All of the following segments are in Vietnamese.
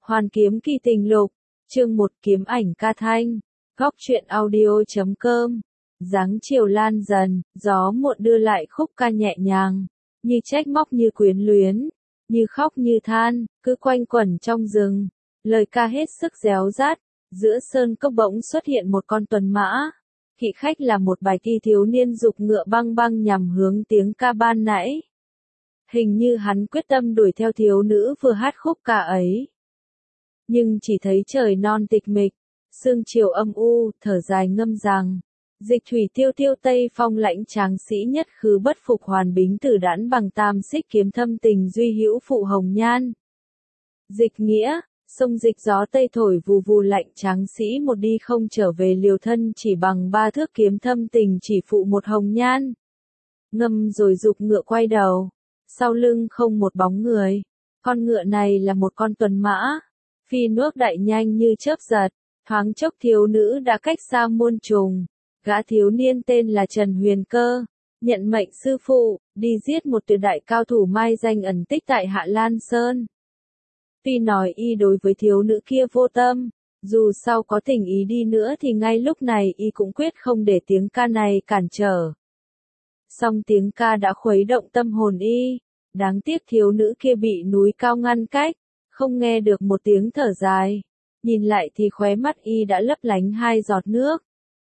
Hoàn kiếm kỳ tình lục, chương 1 kiếm ảnh ca thanh, góc truyện audio.com. Dáng chiều lan dần, gió muộn đưa lại khúc ca nhẹ nhàng, như trách móc như quyến luyến, như khóc như than, cứ quanh quẩn trong rừng. Lời ca hết sức réo rát, giữa sơn cốc bỗng xuất hiện một con tuần mã. Kỵ khách là một bài thi thiếu niên giục ngựa băng băng nhằm hướng tiếng ca ban nãy. Hình như hắn quyết tâm đuổi theo thiếu nữ vừa hát khúc ca ấy. Nhưng chỉ thấy trời non tịch mịch, sương chiều âm u, thở dài ngâm rằng, dịch thủy tiêu tiêu tây phong lãnh tráng sĩ nhất khứ bất phục hoàn bính tử đãn bằng tam xích kiếm thâm tình duy hữu phụ hồng nhan. Dịch nghĩa, sông dịch gió tây thổi vù vù lạnh tráng sĩ một đi không trở về liều thân chỉ bằng ba thước kiếm thâm tình chỉ phụ một hồng nhan. Ngâm rồi giục ngựa quay đầu, sau lưng không một bóng người, con ngựa này là một con tuần mã. Phi nước đại nhanh như chớp giật, thoáng chốc thiếu nữ đã cách xa muôn trùng. Gã thiếu niên tên là Trần Huyền Cơ, nhận mệnh sư phụ, đi giết một tuyệt đại cao thủ mai danh ẩn tích tại Hạ Lan Sơn. Tuy nói y đối với thiếu nữ kia vô tâm, dù sau có tình ý đi nữa thì ngay lúc này y cũng quyết không để tiếng ca này cản trở. Song tiếng ca đã khuấy động tâm hồn y, đáng tiếc thiếu nữ kia bị núi cao ngăn cách. Không nghe được một tiếng thở dài, nhìn lại thì khóe mắt y đã lấp lánh hai giọt nước.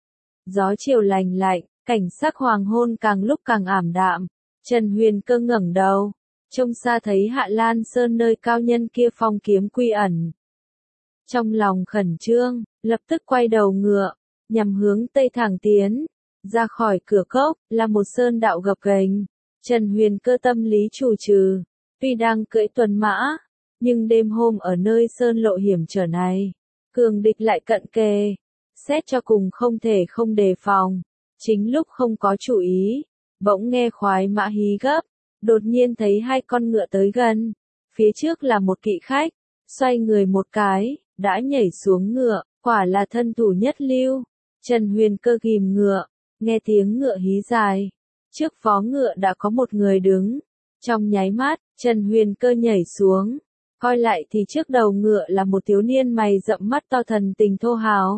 Gió chiều lành lạnh, cảnh sắc hoàng hôn càng lúc càng ảm đạm. Trần Huyền Cơ ngẩng đầu, trông xa thấy Hạ Lan Sơn nơi cao nhân kia phong kiếm quy ẩn. Trong lòng khẩn trương, lập tức quay đầu ngựa, nhằm hướng tây thẳng tiến. Ra khỏi cửa cốc, là một sơn đạo gập ghềnh. Trần Huyền Cơ tâm lý chủ trừ, tuy đang cưỡi tuần mã, nhưng đêm hôm ở nơi sơn lộ hiểm trở này, cường địch lại cận kề, xét cho cùng không thể không đề phòng. Chính lúc không có chủ ý, bỗng nghe khoái mã hí gấp, đột nhiên thấy hai con ngựa tới gần, phía trước là một kỵ khách, xoay người một cái, đã nhảy xuống ngựa, quả là thân thủ nhất lưu. Trần Huyền Cơ ghìm ngựa, nghe tiếng ngựa hí dài, trước vó ngựa đã có một người đứng, trong nháy mắt, Trần Huyền Cơ nhảy xuống. Coi lại thì trước đầu ngựa là một thiếu niên mày rậm mắt to thần tình thô hào.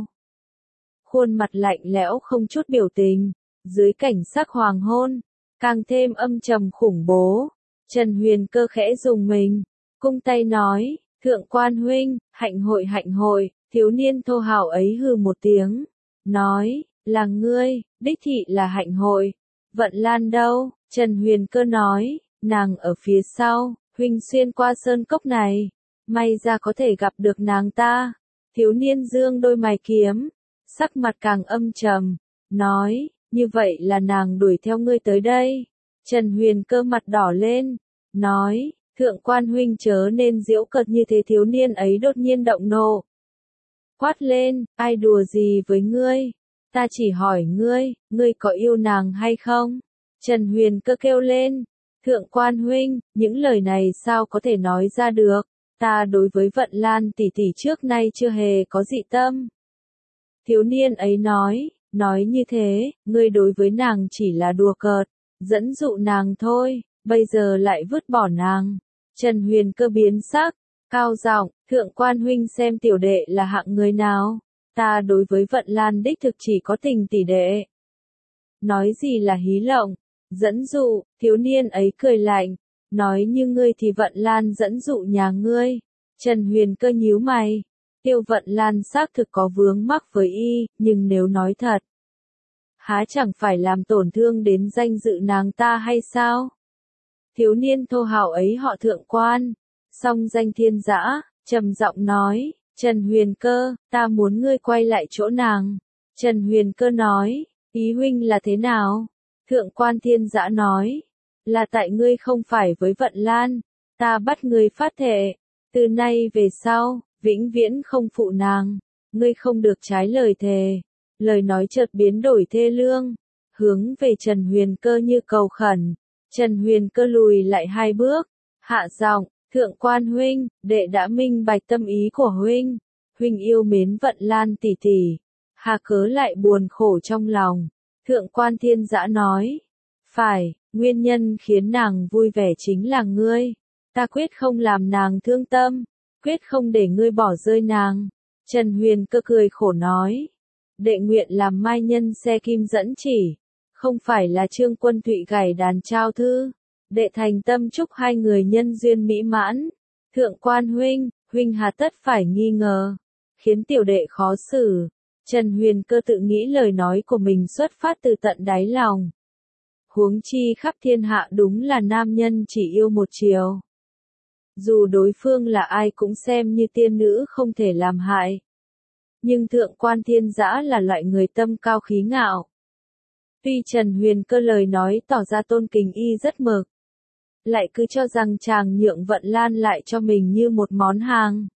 Khuôn mặt lạnh lẽo không chút biểu tình, dưới cảnh sắc hoàng hôn, càng thêm âm trầm khủng bố. Trần Huyền Cơ khẽ dùng mình, cung tay nói, thượng quan huynh, hạnh hội, thiếu niên thô hào ấy hừ một tiếng, nói, là ngươi, đích thị là hạnh hội, Vận Lan đâu? Trần Huyền Cơ nói, nàng ở phía sau. Huynh xuyên qua sơn cốc này, may ra có thể gặp được nàng ta. Thiếu niên dương đôi mày kiếm, sắc mặt càng âm trầm, nói, như vậy là nàng đuổi theo ngươi tới đây. Trần Huyền Cơ mặt đỏ lên, nói, thượng quan huynh chớ nên giễu cợt như thế. Thiếu niên ấy đột nhiên động nộ, quát lên, ai đùa gì với ngươi? Ta chỉ hỏi ngươi có yêu nàng hay không? Trần Huyền Cơ kêu lên, thượng quan huynh, những lời này sao có thể nói ra được, ta đối với Vận Lan tỷ tỷ trước nay chưa hề có dị tâm. Thiếu niên ấy nói như thế, ngươi đối với nàng chỉ là đùa cợt, dẫn dụ nàng thôi, bây giờ lại vứt bỏ nàng. Trần Huyền Cơ biến sắc, cao giọng, thượng quan huynh xem tiểu đệ là hạng người nào, ta đối với Vận Lan đích thực chỉ có tình tỷ đệ. Nói gì là hí lộng, dẫn dụ, thiếu niên ấy cười lạnh, nói như ngươi thì Vận Lan dẫn dụ nhà ngươi. Trần Huyền Cơ nhíu mày, Tiêu Vận Lan xác thực có vướng mắc với y, nhưng nếu nói thật, há chẳng phải làm tổn thương đến danh dự nàng ta hay sao? Thiếu niên thô hào ấy họ thượng quan, song danh thiên dã, trầm giọng nói, Trần Huyền Cơ, ta muốn ngươi quay lại chỗ nàng. Trần Huyền Cơ nói, ý huynh là thế nào? Thượng quan thiên dã nói, là tại ngươi không phải với Vận Lan, ta bắt ngươi phát thệ, từ nay về sau, vĩnh viễn không phụ nàng, ngươi không được trái lời thề. Lời nói chợt biến đổi thê lương, hướng về Trần Huyền Cơ như cầu khẩn. Trần Huyền Cơ lùi lại hai bước, hạ giọng, thượng quan huynh, đệ đã minh bạch tâm ý của huynh, huynh yêu mến Vận Lan tỷ tỷ, hà cớ lại buồn khổ trong lòng. Thượng quan thiên dã nói, phải, nguyên nhân khiến nàng vui vẻ chính là ngươi, ta quyết không làm nàng thương tâm. quyết không để ngươi bỏ rơi nàng. Trần Huyền Cơ cười khổ nói, đệ nguyện làm mai nhân xe kim dẫn chỉ, không phải là Trương Quân Thụy gảy đàn trao thư. Đệ thành tâm chúc hai người nhân duyên mỹ mãn. Thượng quan huynh, huynh hà tất phải nghi ngờ, khiến tiểu đệ khó xử. Trần Huyền Cơ tự nghĩ lời nói của mình xuất phát từ tận đáy lòng. Huống chi khắp thiên hạ đúng là nam nhân chỉ yêu một chiều. Dù đối phương là ai cũng xem như tiên nữ không thể làm hại. Nhưng thượng quan Thiên Dã là loại người tâm cao khí ngạo. Tuy Trần Huyền Cơ lời nói tỏ ra tôn kính y rất mực, lại cứ cho rằng chàng nhượng Vận Lan lại cho mình như một món hàng.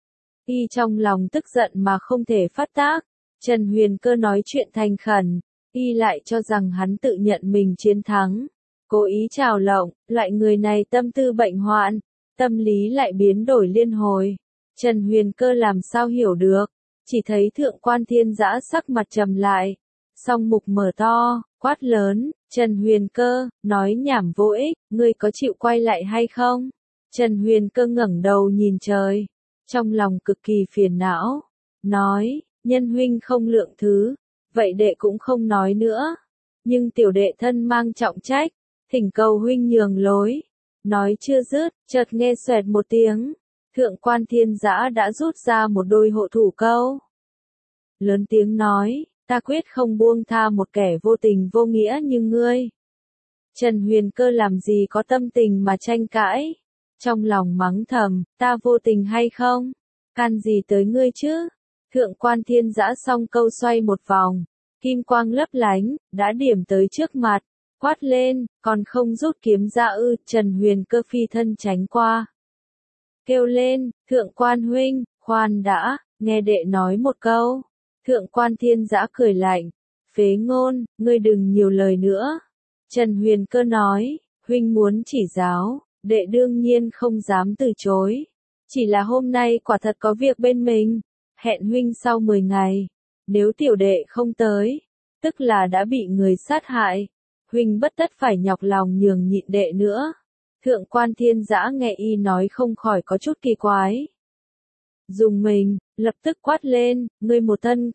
Y trong lòng tức giận mà không thể phát tác. Trần Huyền Cơ nói chuyện thành khẩn, y lại cho rằng hắn tự nhận mình chiến thắng, cố ý trào lộng, loại người này tâm tư bệnh hoạn, tâm lý lại biến đổi liên hồi. Trần Huyền Cơ làm sao hiểu được, chỉ thấy thượng quan Thiên Dã sắc mặt trầm lại, song mục mở to, quát lớn, Trần Huyền Cơ, nói nhảm vô ích, ngươi có chịu quay lại hay không? Trần Huyền Cơ ngẩng đầu nhìn trời, trong lòng cực kỳ phiền não, nói, nhân huynh không lượng thứ, vậy đệ cũng không nói nữa. Nhưng tiểu đệ thân mang trọng trách, thỉnh cầu huynh nhường lối. Nói chưa dứt, chợt nghe xoẹt một tiếng, thượng quan Thiên Dã đã rút ra một đôi hộ thủ câu. Lớn tiếng nói, ta quyết không buông tha một kẻ vô tình vô nghĩa như ngươi. Trần Huyền Cơ làm gì có tâm tình mà tranh cãi, trong lòng mắng thầm, ta vô tình hay không? Can gì tới ngươi chứ? Thượng quan Thiên Dã song câu xoay một vòng, kim quang lấp lánh, đã điểm tới trước mặt, quát lên, còn không rút kiếm ra ư? Trần Huyền Cơ phi thân tránh qua, kêu lên, thượng quan huynh, khoan đã, nghe đệ nói một câu. Thượng quan Thiên Dã cười lạnh, phế ngôn, ngươi đừng nhiều lời nữa. Trần Huyền Cơ nói, huynh muốn chỉ giáo, đệ đương nhiên không dám từ chối. Chỉ là hôm nay quả thật có việc bên mình, hẹn huynh sau 10 ngày, nếu tiểu đệ không tới, tức là đã bị người sát hại, huynh bất tất phải nhọc lòng nhường nhịn đệ nữa. Thượng quan Thiên Dã nghe y nói không khỏi có chút kỳ quái. Dùng mình, lập tức quát lên, ngươi một thân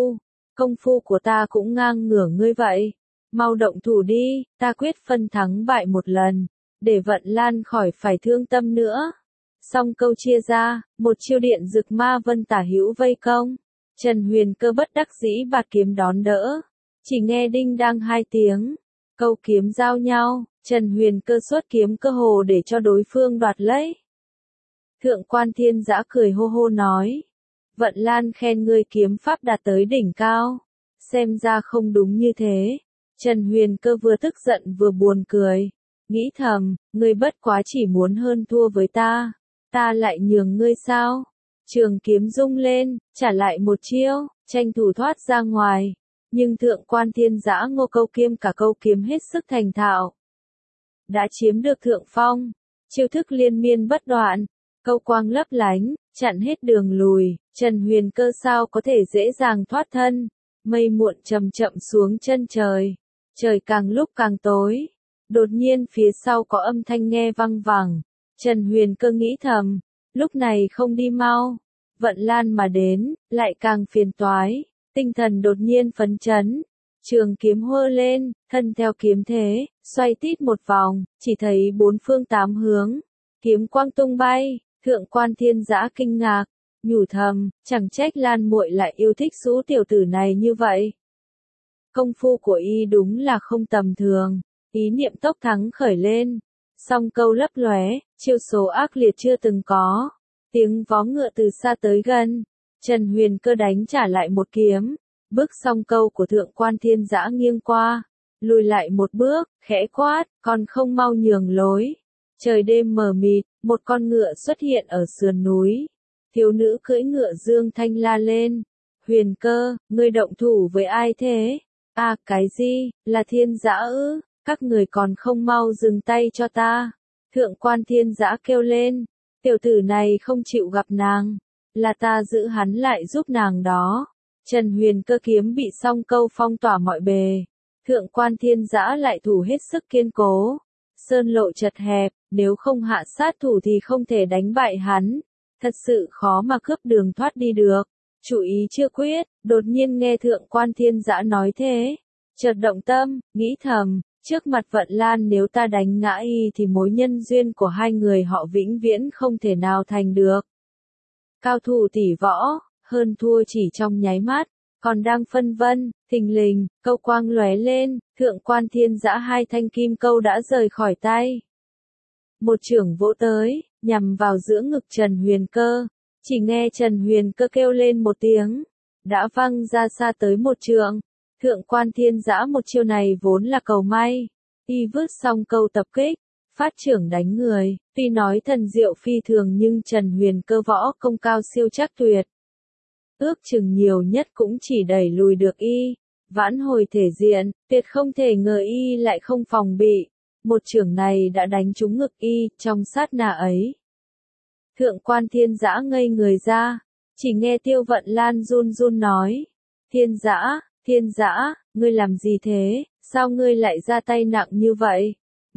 công phu của ta cũng ngang ngửa ngươi vậy. Mau động thủ đi, ta quyết phân thắng bại một lần, để Vận Lan khỏi phải thương tâm nữa. Song câu chia ra, một chiêu điện dực ma vân tả hữu vây công. Trần Huyền Cơ bất đắc dĩ bạt kiếm đón đỡ. Chỉ nghe đinh đang hai tiếng, câu kiếm giao nhau, Trần Huyền Cơ xuất kiếm cơ hồ để cho đối phương đoạt lấy. Thượng quan Thiên Dã cười hô hô nói, Vận Lan khen ngươi kiếm pháp đạt tới đỉnh cao, xem ra không đúng như thế. Trần Huyền Cơ vừa tức giận vừa buồn cười, nghĩ thầm, ngươi bất quá chỉ muốn hơn thua với ta lại nhường ngươi sao? Trường kiếm rung lên, trả lại một chiêu, tranh thủ thoát ra ngoài, nhưng thượng quan Thiên Dã ngô câu kiêm cả câu kiếm hết sức thành thạo, đã chiếm được thượng phong, chiêu thức liên miên bất đoạn, câu quang lấp lánh, chặn hết đường lùi. Trần Huyền Cơ sao có thể dễ dàng thoát thân? Mây muộn chậm chậm xuống chân trời, trời càng lúc càng tối. Đột nhiên phía sau có âm thanh nghe văng vẳng. Trần Huyền Cơ nghĩ thầm, lúc này không đi mau, Vận Lan mà đến, lại càng phiền toái. Tinh thần đột nhiên phấn chấn, trường kiếm hơ lên, thân theo kiếm thế, xoay tít một vòng, chỉ thấy bốn phương tám hướng, kiếm quang tung bay. Thượng quan Thiên Dã kinh ngạc, nhủ thầm, chẳng trách Lan muội lại yêu thích Sũ tiểu tử này như vậy. Công phu của y đúng là không tầm thường. Ý niệm tốc thắng khởi lên, song câu lấp lóe, chiêu số ác liệt chưa từng có. Tiếng vó ngựa từ xa tới gần, Trần Huyền Cơ đánh trả lại một kiếm, bước song câu của thượng quan Thiên Dã nghiêng qua, lùi lại một bước, khẽ quát, còn không mau nhường lối. Trời đêm mờ mịt, một con ngựa xuất hiện ở sườn núi. Thiếu nữ cưỡi ngựa dương thanh la lên, Huyền Cơ, ngươi động thủ với ai thế? À, cái gì, là Thiên Dã ư? Các người còn không mau dừng tay cho ta. Thượng quan Thiên Dã kêu lên, tiểu tử này không chịu gặp nàng, là ta giữ hắn lại giúp nàng đó. Trần Huyền Cơ kiếm bị song câu phong tỏa mọi bề, thượng quan Thiên Dã lại thủ hết sức kiên cố. Sơn lộ chật hẹp, nếu không hạ sát thủ thì không thể đánh bại hắn. thật sự khó mà cướp đường thoát đi được. Chủ ý chưa quyết, đột nhiên nghe Thượng quan Thiên Dã nói thế. Chợt động tâm, nghĩ thầm, trước mặt Vận Lan nếu ta đánh ngã y thì mối nhân duyên của hai người họ vĩnh viễn không thể nào thành được. Cao thủ tỷ võ, hơn thua chỉ trong nháy mắt, còn đang phân vân, thình lình, câu quang lóe lên, Thượng quan Thiên Dã hai thanh kim câu đã rời khỏi tay. Một chưởng vỗ tới, nhằm vào giữa ngực Trần Huyền Cơ, chỉ nghe Trần Huyền Cơ kêu lên một tiếng, đã văng ra xa tới một trượng. Thượng quan Thiên Dã một chiêu này vốn là cầu may, y vứt xong câu tập kích, phát trưởng đánh người, tuy nói thần diệu phi thường nhưng Trần Huyền Cơ võ công cao siêu chắc tuyệt. Ước chừng nhiều nhất cũng chỉ đẩy lùi được y, vãn hồi thể diện, tuyệt không thể ngờ y lại không phòng bị. Một chưởng này đã đánh trúng ngực y, trong sát na ấy. Thượng quan Thiên Dã ngây người ra, chỉ nghe Tiêu Vận Lan run run nói. Thiên Dã, ngươi làm gì thế, sao ngươi lại ra tay nặng như vậy?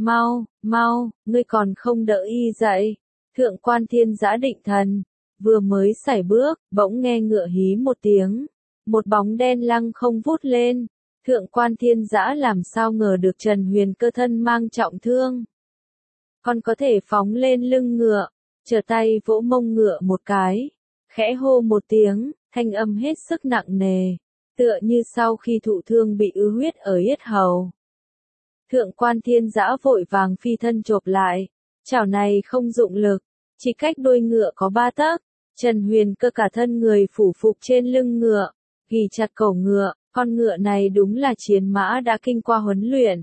Mau, ngươi còn không đỡ y dậy. Thượng quan Thiên Dã định thần, vừa mới sải bước, bỗng nghe ngựa hí một tiếng. Một bóng đen lăng không vút lên. Thượng quan Thiên Dã làm sao ngờ được Trần Huyền Cơ thân mang trọng thương. Còn có thể phóng lên lưng ngựa, trở tay vỗ mông ngựa một cái, khẽ hô một tiếng, thanh âm hết sức nặng nề, tựa như sau khi thụ thương bị ứ huyết ở yết hầu. Thượng quan Thiên Dã vội vàng phi thân chộp lại, chảo này không dụng lực, chỉ cách đuôi ngựa có 3 tấc. Trần Huyền Cơ cả thân người phủ phục trên lưng ngựa, ghì chặt cổ ngựa, con ngựa này đúng là chiến mã đã kinh qua huấn luyện.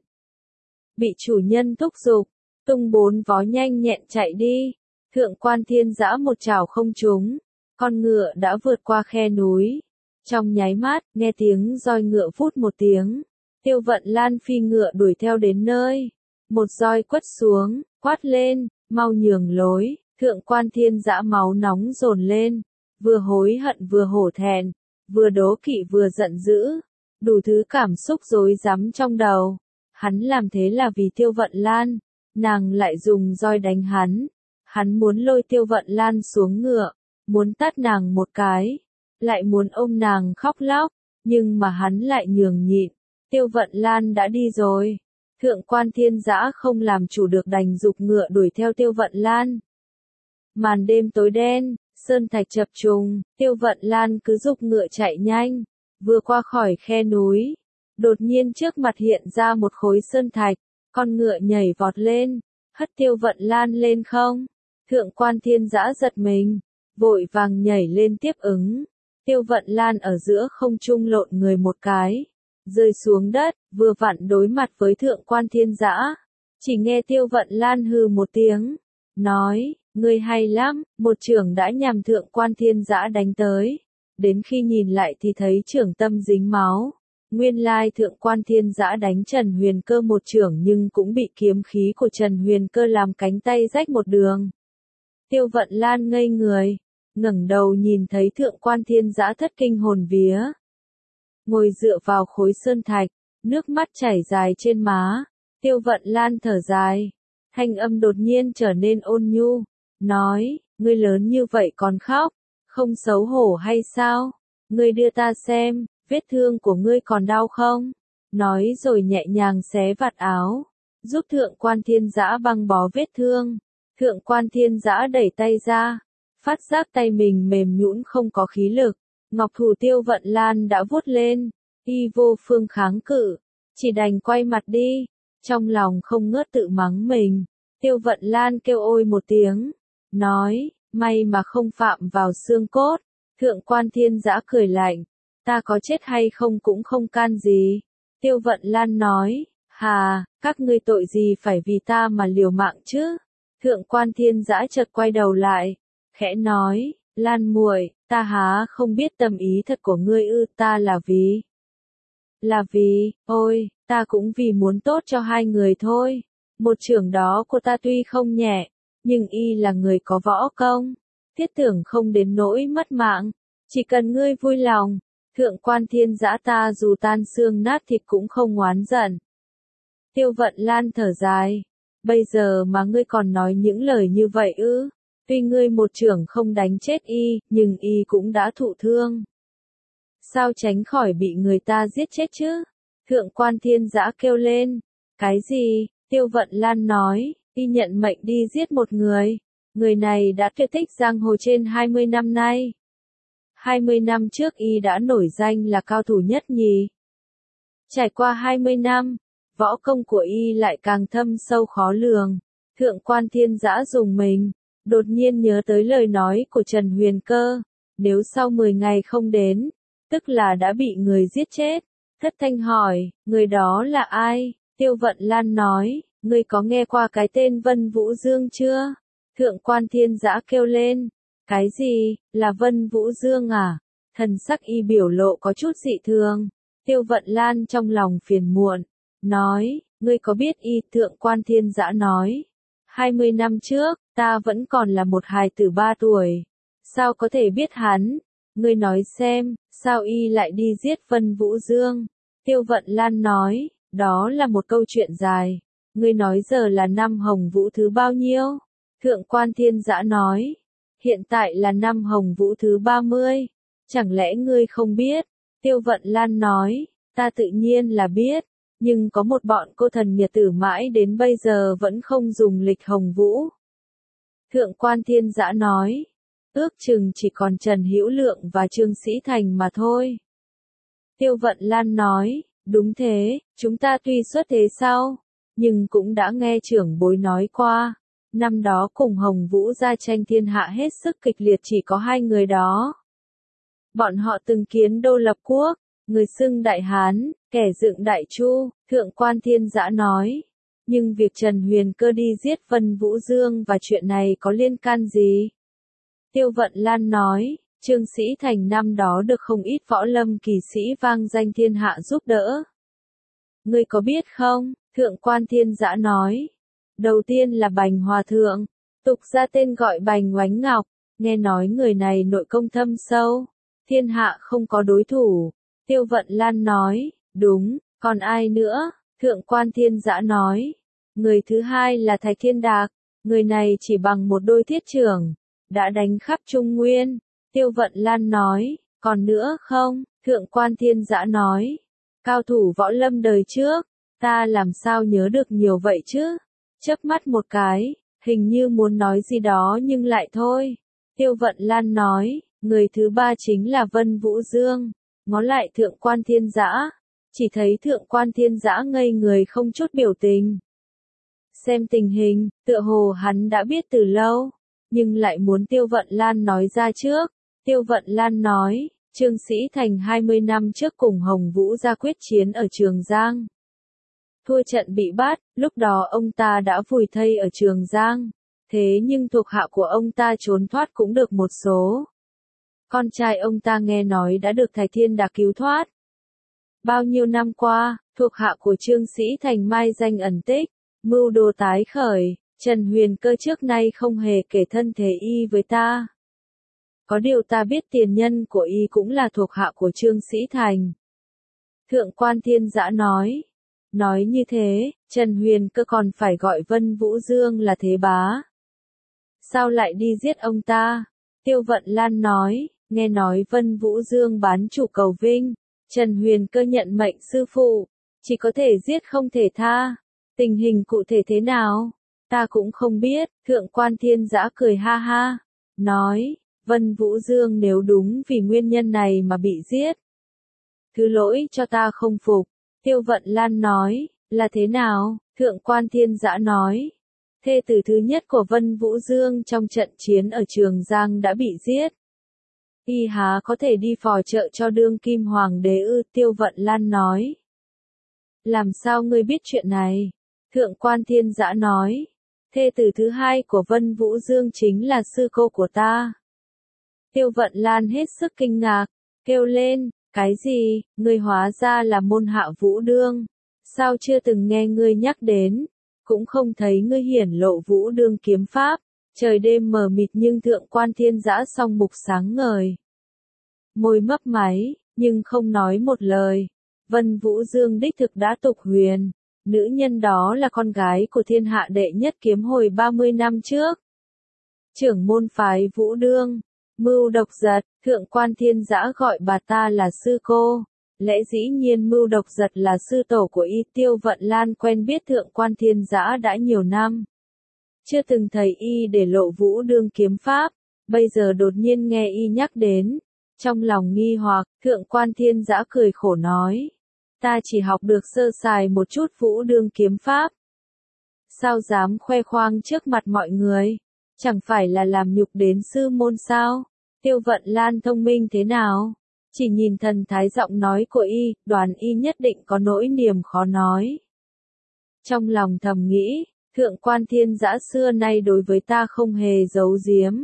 Bị chủ nhân thúc giục, tung 4 vó nhanh nhẹn chạy đi. Thượng quan Thiên Dã một chảo không trúng, con ngựa đã vượt qua khe núi. Trong nháy mắt, nghe tiếng roi ngựa vút một tiếng, Tiêu Vận Lan phi ngựa đuổi theo đến nơi. Một roi quất xuống, quát lên, mau nhường lối. Thượng quan Thiên Dã máu nóng dồn lên, vừa hối hận vừa hổ thẹn, vừa đố kỵ vừa giận dữ, đủ thứ cảm xúc rối rắm trong đầu. Hắn làm thế là vì Tiêu Vận Lan, nàng lại dùng roi đánh hắn. Hắn muốn lôi Tiêu Vận Lan xuống ngựa, muốn tát nàng một cái, lại muốn ôm nàng khóc lóc, nhưng mà hắn lại nhường nhịn. Tiêu Vận Lan đã đi rồi. Thượng quan Thiên Dã không làm chủ được đành giục ngựa đuổi theo Tiêu Vận Lan. Màn đêm tối đen, sơn thạch chập trùng, Tiêu Vận Lan cứ giục ngựa chạy nhanh, vừa qua khỏi khe núi, đột nhiên trước mặt hiện ra một khối sơn thạch, con ngựa nhảy vọt lên, hất Tiêu Vận Lan lên không. Thượng quan Thiên Dã giật mình, vội vàng nhảy lên tiếp ứng. Tiêu Vận Lan ở giữa không trung lộn người một cái, rơi xuống đất, vừa vặn đối mặt với Thượng quan Thiên Dã. Chỉ nghe Tiêu Vận Lan hừ một tiếng, nói, ngươi hay lắm, một chưởng đã nhằm Thượng quan Thiên Dã đánh tới. Đến khi nhìn lại thì thấy chưởng tâm dính máu. Nguyên lai Thượng quan Thiên Dã đánh Trần Huyền Cơ một chưởng nhưng cũng bị kiếm khí của Trần Huyền Cơ làm cánh tay rách một đường. Tiêu Vận Lan ngây người, ngẩng đầu nhìn thấy Thượng quan Thiên Dã thất kinh hồn vía. Ngồi dựa vào khối sơn thạch, nước mắt chảy dài trên má. Tiêu Vận Lan thở dài, thanh âm đột nhiên trở nên ôn nhu, nói, ngươi lớn như vậy còn khóc, không xấu hổ hay sao? Ngươi đưa ta xem, vết thương của ngươi còn đau không? Nói rồi nhẹ nhàng xé vạt áo, giúp Thượng quan Thiên Dã băng bó vết thương. Thượng quan Thiên Dã đẩy tay ra, phát giác tay mình mềm nhũn không có khí lực. Ngọc thủ Tiêu Vận Lan đã vuốt lên, y vô phương kháng cự, chỉ đành quay mặt đi, trong lòng không ngớt tự mắng mình. Tiêu Vận Lan kêu ôi một tiếng, nói, may mà không phạm vào xương cốt. Thượng quan Thiên Dã cười lạnh, ta có chết hay không cũng không can gì. Tiêu Vận Lan nói, hà, các ngươi tội gì phải vì ta mà liều mạng chứ? Thượng quan Thiên Dã chợt quay đầu lại, khẽ nói, Lan muội, ta há không biết tâm ý thật của ngươi ư? Ta là vì, ôi, ta cũng vì muốn tốt cho hai người thôi. Một chưởng đó của ta tuy không nhẹ, nhưng y là người có võ công, thiết tưởng không đến nỗi mất mạng, chỉ cần ngươi vui lòng. Thượng quan Thiên Dã ta dù tan xương nát thịt cũng không oán giận. Tiêu Vận Lan thở dài, bây giờ mà ngươi còn nói những lời như vậy ư? Tuy ngươi một chưởng không đánh chết y, nhưng y cũng đã thụ thương. Sao tránh khỏi bị người ta giết chết chứ? Thượng quan Thiên Dã kêu lên. Cái gì? Tiêu Vận Lan nói, y nhận mệnh đi giết một người. Người này đã tuyệt tích giang hồ trên 20 năm nay. 20 năm trước y đã nổi danh là cao thủ nhất nhì. Trải qua 20 năm, võ công của y lại càng thâm sâu khó lường. Thượng quan Thiên Dã dùng mình, đột nhiên nhớ tới lời nói của Trần Huyền Cơ. Nếu sau 10 ngày không đến, tức là đã bị người giết chết. Thất Thanh hỏi, người đó là ai? Tiêu Vận Lan nói, ngươi có nghe qua cái tên Vân Vũ Dương chưa? Thượng quan Thiên Dã kêu lên, cái gì, là Vân Vũ Dương à? Thần sắc y biểu lộ có chút dị thường. Tiêu Vận Lan trong lòng phiền muộn, nói, ngươi có biết y? Thượng quan Thiên Dã nói, 20 năm trước, ta vẫn còn là một hài tử 3 tuổi. Sao có thể biết hắn? Ngươi nói xem, sao y lại đi giết Vân Vũ Dương? Tiêu Vận Lan nói, đó là một câu chuyện dài. Ngươi nói giờ là năm Hồng Vũ thứ bao nhiêu? Thượng quan Thiên Dã nói, hiện tại là năm Hồng Vũ thứ 30. Chẳng lẽ ngươi không biết? Tiêu Vận Lan nói, ta tự nhiên là biết, nhưng có một bọn cô thần nghiệt tử mãi đến bây giờ vẫn không dùng lịch Hồng Vũ. Thượng quan Thiên Dã nói, ước chừng chỉ còn Trần Hữu Lượng và Trương Sĩ Thành mà thôi. Tiêu Vận Lan nói, đúng thế, chúng ta tuy xuất thế sau, nhưng cũng đã nghe trưởng bối nói qua. Năm đó cùng Hồng Vũ ra tranh thiên hạ hết sức kịch liệt chỉ có 2 người đó. Bọn họ từng kiến đô lập quốc, người xưng Đại Hán, kẻ dựng Đại Chu. Thượng quan Thiên Dã nói. Nhưng việc Trần Huyền Cơ đi giết Vân Vũ Dương và chuyện này có liên can gì? Tiêu Vận Lan nói, Trương Sĩ Thành năm đó được không ít võ lâm kỳ sĩ vang danh thiên hạ giúp đỡ. Ngươi có biết không? Thượng quan Thiên Dã nói. Đầu tiên là Bành Hòa Thượng, tục ra tên gọi Bành Oánh Ngọc, nghe nói người này nội công thâm sâu, thiên hạ không có đối thủ. Tiêu Vận Lan nói, đúng, còn ai nữa? Thượng quan Thiên Dã nói, người thứ hai là Thạch Thiên Đạc, người này chỉ bằng một đôi thiết chưởng, đã đánh khắp Trung Nguyên. Tiêu Vận Lan nói, còn nữa không? Thượng quan Thiên Dã nói, cao thủ võ lâm đời trước, ta làm sao nhớ được nhiều vậy chứ? Chớp mắt một cái, hình như muốn nói gì đó nhưng lại thôi. Tiêu Vận Lan nói, người thứ 3 chính là Vân Vũ Dương. Ngó lại Thượng quan Thiên Dã, chỉ thấy Thượng quan Thiên Dã ngây người không chút biểu tình. Xem tình hình, tựa hồ hắn đã biết từ lâu, nhưng lại muốn Tiêu Vận Lan nói ra trước. Tiêu Vận Lan nói, Trương Sĩ Thành 20 năm trước cùng Hồng Vũ ra quyết chiến ở Trường Giang. Thua trận bị bắt, lúc đó ông ta đã vùi thây ở Trường Giang. Thế nhưng thuộc hạ của ông ta trốn thoát cũng được một số. Con trai ông ta nghe nói đã được Thạch Thiên Đạc cứu thoát. Bao nhiêu năm qua, thuộc hạ của Trương Sĩ Thành mai danh ẩn tích, mưu đồ tái khởi. Trần Huyền Cơ trước nay không hề kể thân thể y với ta. Có điều ta biết tiền nhân của y cũng là thuộc hạ của Trương Sĩ Thành. Thượng quan Thiên Dã nói. Nói như thế, Trần Huyền Cơ còn phải gọi Vân Vũ Dương là thế bá. Sao lại đi giết ông ta? Tiêu Vận Lan nói, nghe nói Vân Vũ Dương bán chủ cầu vinh. Trần Huyền Cơ nhận mệnh sư phụ, chỉ có thể giết không thể tha. Tình hình cụ thể thế nào? Ta cũng không biết. Thượng quan Thiên Dã cười ha ha, nói, Vân Vũ Dương nếu đúng vì nguyên nhân này mà bị giết, thứ lỗi cho ta không phục. Tiêu Vận Lan nói, là thế nào? Thượng quan Thiên Dã nói, thê tử thứ nhất của Vân Vũ Dương trong trận chiến ở Trường Giang đã bị giết. Y há có thể đi phò trợ cho đương kim hoàng đế ư? Tiêu Vận Lan nói. Làm sao ngươi biết chuyện này? Thượng quan Thiên Dã nói, thê tử thứ hai của Vân Vũ Dương chính là sư cô của ta. Tiêu Vận Lan hết sức kinh ngạc, kêu lên, cái gì, ngươi hóa ra là môn hạ Vũ Đương, sao chưa từng nghe ngươi nhắc đến, cũng không thấy ngươi hiển lộ Vũ Đương kiếm pháp. Trời đêm mờ mịt nhưng Thượng quan Thiên Dã song mục sáng ngời. Môi mấp máy, nhưng không nói một lời. Vân Vũ Dương đích thực đã tục huyền. Nữ nhân đó là con gái của thiên hạ đệ nhất kiếm hồi 30 năm trước. trưởng môn phái Vũ Đương, Mưu Độc Giật, Thượng quan Thiên Dã gọi bà ta là sư cô. Lẽ dĩ nhiên Mưu Độc Giật là sư tổ của y. Tiêu Vận Lan quen biết Thượng quan Thiên Dã đã nhiều năm. Chưa từng thấy y để lộ Vũ Đương kiếm pháp, bây giờ đột nhiên nghe y nhắc đến. Trong lòng nghi hoặc, Thượng quan Thiên Dã cười khổ nói. Ta chỉ học được sơ sài một chút Vũ Đương kiếm pháp. Sao dám khoe khoang trước mặt mọi người? Chẳng phải là làm nhục đến sư môn sao? Tiêu Vận Lan thông minh thế nào? Chỉ nhìn thần thái giọng nói của y, đoán y nhất định có nỗi niềm khó nói. Trong lòng thầm nghĩ, Thượng quan Thiên Dã xưa nay đối với ta không hề giấu giếm.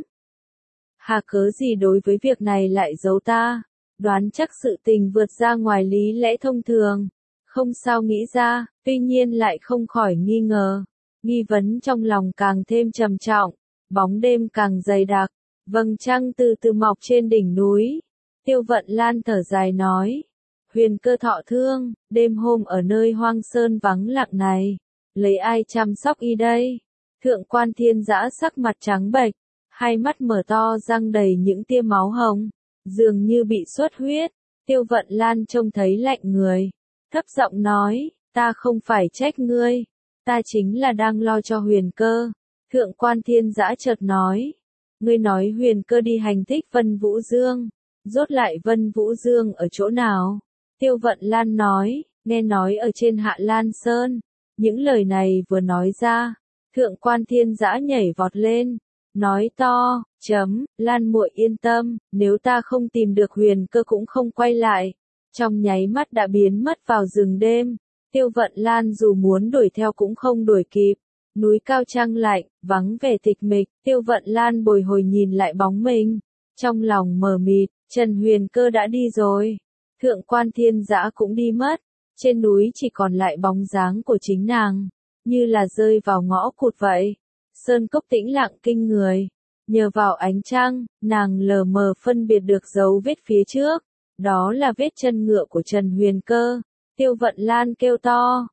Hà cớ gì đối với việc này lại giấu ta? Đoán chắc sự tình vượt ra ngoài lý lẽ thông thường. Không sao nghĩ ra, tuy nhiên lại không khỏi nghi ngờ. Nghi vấn trong lòng càng thêm trầm trọng, bóng đêm càng dày đặc, vầng trăng từ từ mọc trên đỉnh núi. Tiêu Vận Lan thở dài nói, Huyền Cơ thọ thương, đêm hôm ở nơi hoang sơn vắng lặng này, lấy ai chăm sóc y đây? Thượng quan Thiên Dã sắc mặt trắng bệch, hai mắt mở to răng đầy những tia máu hồng, dường như bị xuất huyết. Tiêu Vận Lan trông thấy lạnh người, thấp giọng nói, ta không phải trách ngươi, ta chính là đang lo cho Huyền Cơ. Thượng quan Thiên Dã chợt nói, ngươi nói Huyền Cơ đi hành thích Vân Vũ Dương, rốt lại Vân Vũ Dương ở chỗ nào? Tiêu Vận Lan nói, nghe nói ở trên Hạ Lan Sơn. Những lời này vừa nói ra, Thượng quan Thiên Dã nhảy vọt lên, nói to, Lan muội yên tâm, nếu ta không tìm được Huyền Cơ cũng không quay lại. Trong nháy mắt đã biến mất vào rừng đêm. Tiêu Vận Lan dù muốn đuổi theo cũng không đuổi kịp. Núi cao trăng lạnh, vắng vẻ tịch mịch, Tiêu Vận Lan bồi hồi nhìn lại bóng mình. Trong lòng mờ mịt, Trần Huyền Cơ đã đi rồi. Thượng quan Thiên Dã cũng đi mất. Trên núi chỉ còn lại bóng dáng của chính nàng, như là rơi vào ngõ cụt vậy. Sơn cốc tĩnh lặng kinh người. Nhờ vào ánh trăng, nàng lờ mờ phân biệt được dấu vết phía trước. Đó là vết chân ngựa của Trần Huyền Cơ. Tiêu Vận Lan kêu to.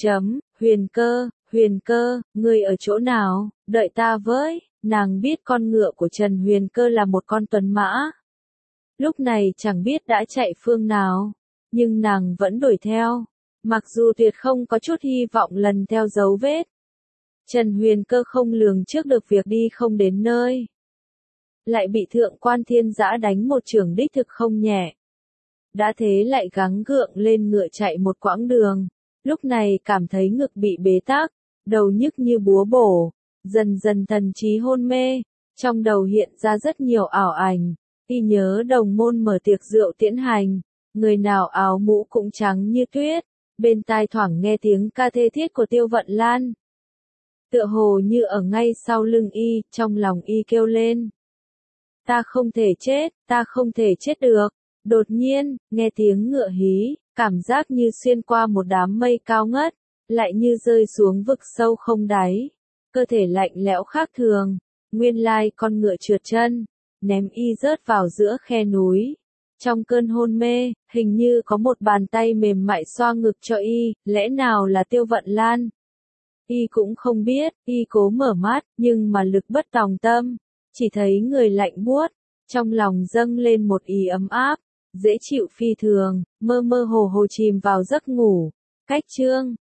Huyền Cơ, ngươi ở chỗ nào? Đợi ta với. Nàng biết con ngựa của Trần Huyền Cơ là một con tuấn mã. Lúc này chẳng biết đã chạy phương nào. Nhưng nàng vẫn đuổi theo. Mặc dù tuyệt không có chút hy vọng lần theo dấu vết. Trần Huyền Cơ không lường trước được việc đi không đến nơi. Lại bị Thượng quan Thiên Dã đánh một chưởng đích thực không nhẹ. Đã thế lại gắng gượng lên ngựa chạy một quãng đường. Lúc này cảm thấy ngực bị bế tắc, đầu nhức như búa bổ, dần dần thần trí hôn mê. Trong đầu hiện ra rất nhiều ảo ảnh. Y nhớ đồng môn mở tiệc rượu tiễn hành. Người nào áo mũ cũng trắng như tuyết. Bên tai thoảng nghe tiếng ca thê thiết của Tiêu Vận Lan. Tựa hồ như ở ngay sau lưng y, trong lòng y kêu lên. Ta không thể chết được. Đột nhiên, nghe tiếng ngựa hí, cảm giác như xuyên qua một đám mây cao ngất, lại như rơi xuống vực sâu không đáy. Cơ thể lạnh lẽo khác thường, nguyên lai con ngựa trượt chân, ném y rớt vào giữa khe núi. Trong cơn hôn mê, hình như có một bàn tay mềm mại xoa ngực cho y, lẽ nào là Tiêu Vận Lan? Y cũng không biết, y cố mở mắt, nhưng mà lực bất tòng tâm, chỉ thấy người lạnh buốt, trong lòng dâng lên một ý ấm áp, dễ chịu phi thường, mơ mơ hồ hồ chìm vào giấc ngủ. Cách chương